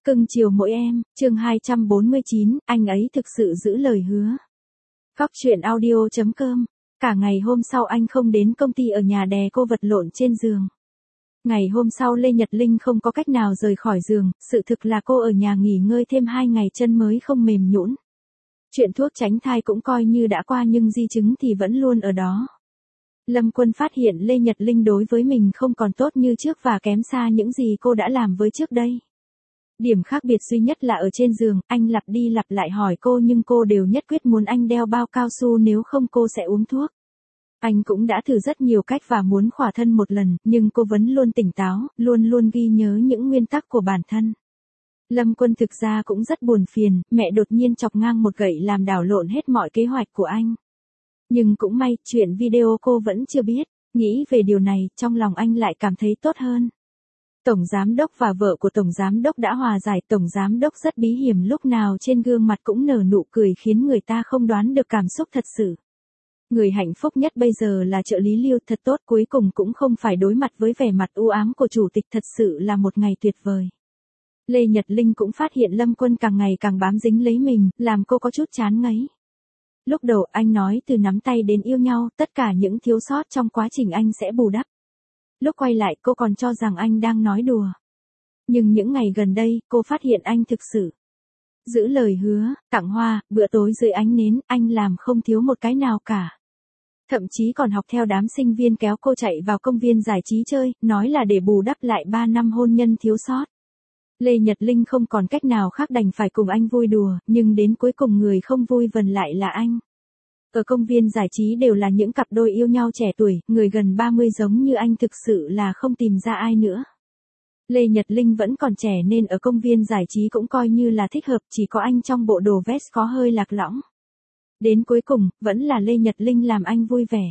Cưng chiều mỗi em, chương 249, anh ấy thực sự giữ lời hứa. Góc truyện audio.com. Cả ngày hôm sau anh không đến công ty, ở nhà đè cô vật lộn trên giường. Ngày hôm sau Lê Nhật Linh không có cách nào rời khỏi giường, sự thực là cô ở nhà nghỉ ngơi thêm 2 ngày chân mới không mềm nhũn. Chuyện thuốc tránh thai cũng coi như đã qua nhưng di chứng thì vẫn luôn ở đó. Lâm Quân phát hiện Lê Nhật Linh đối với mình không còn tốt như trước và kém xa những gì cô đã làm với trước đây. Điểm khác biệt duy nhất là ở trên giường, anh lặp đi lặp lại hỏi cô nhưng cô đều nhất quyết muốn anh đeo bao cao su, nếu không cô sẽ uống thuốc. Anh cũng đã thử rất nhiều cách và muốn khỏa thân một lần, nhưng cô vẫn luôn tỉnh táo, luôn luôn ghi nhớ những nguyên tắc của bản thân. Lâm Quân thực ra cũng rất buồn phiền, mẹ đột nhiên chọc ngang một gậy làm đảo lộn hết mọi kế hoạch của anh. Nhưng cũng may, chuyện video cô vẫn chưa biết. Nghĩ về điều này, trong lòng anh lại cảm thấy tốt hơn. Tổng giám đốc và vợ của tổng giám đốc đã hòa giải. Tổng giám đốc rất bí hiểm, lúc nào trên gương mặt cũng nở nụ cười khiến người ta không đoán được cảm xúc thật sự. Người hạnh phúc nhất bây giờ là trợ lý Lưu, thật tốt, cuối cùng cũng không phải đối mặt với vẻ mặt u ám của chủ tịch, thật sự là một ngày tuyệt vời. Lê Nhật Linh cũng phát hiện Lâm Quân càng ngày càng bám dính lấy mình, làm cô có chút chán ngấy. Lúc đầu anh nói từ nắm tay đến yêu nhau, tất cả những thiếu sót trong quá trình anh sẽ bù đắp. Lúc quay lại cô còn cho rằng anh đang nói đùa. Nhưng những ngày gần đây, cô phát hiện anh thực sự giữ lời hứa, tặng hoa, bữa tối dưới ánh nến, anh làm không thiếu một cái nào cả. Thậm chí còn học theo đám sinh viên kéo cô chạy vào công viên giải trí chơi, nói là để bù đắp lại 3 năm hôn nhân thiếu sót. Lê Nhật Linh không còn cách nào khác đành phải cùng anh vui đùa, nhưng đến cuối cùng người không vui vần lại là anh. Ở công viên giải trí đều là những cặp đôi yêu nhau trẻ tuổi, người gần 30 giống như anh thực sự là không tìm ra ai nữa. Lê Nhật Linh vẫn còn trẻ nên ở công viên giải trí cũng coi như là thích hợp, chỉ có anh trong bộ đồ vest có hơi lạc lõng. Đến cuối cùng, vẫn là Lê Nhật Linh làm anh vui vẻ.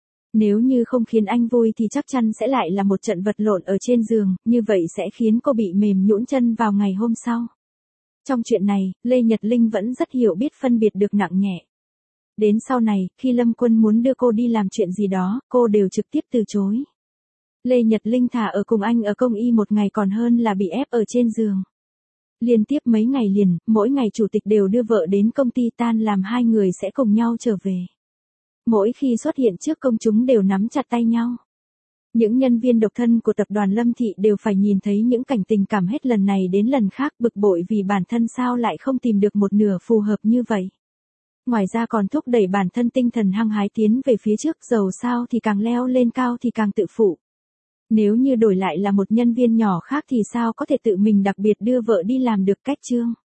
Nếu như không khiến anh vui thì chắc chắn sẽ lại là một trận vật lộn ở trên giường, như vậy sẽ khiến cô bị mềm nhũn chân vào ngày hôm sau. Trong chuyện này, Lê Nhật Linh vẫn rất hiểu biết phân biệt được nặng nhẹ. Đến sau này, khi Lâm Quân muốn đưa cô đi làm chuyện gì đó, cô đều trực tiếp từ chối. Lê Nhật Linh thà ở cùng anh ở công y một ngày còn hơn là bị ép ở trên giường. Liên tiếp mấy ngày liền, mỗi ngày chủ tịch đều đưa vợ đến công ty tan làm, hai người sẽ cùng nhau trở về. Mỗi khi xuất hiện trước công chúng đều nắm chặt tay nhau. Những nhân viên độc thân của tập đoàn Lâm Thị đều phải nhìn thấy những cảnh tình cảm hết lần này đến lần khác, bực bội vì bản thân sao lại không tìm được một nửa phù hợp như vậy. Ngoài ra còn thúc đẩy bản thân tinh thần hăng hái tiến về phía trước, dầu sao thì càng leo lên cao thì càng tự phụ. Nếu như đổi lại là một nhân viên nhỏ khác thì sao có thể tự mình đặc biệt đưa vợ đi làm được cách chương.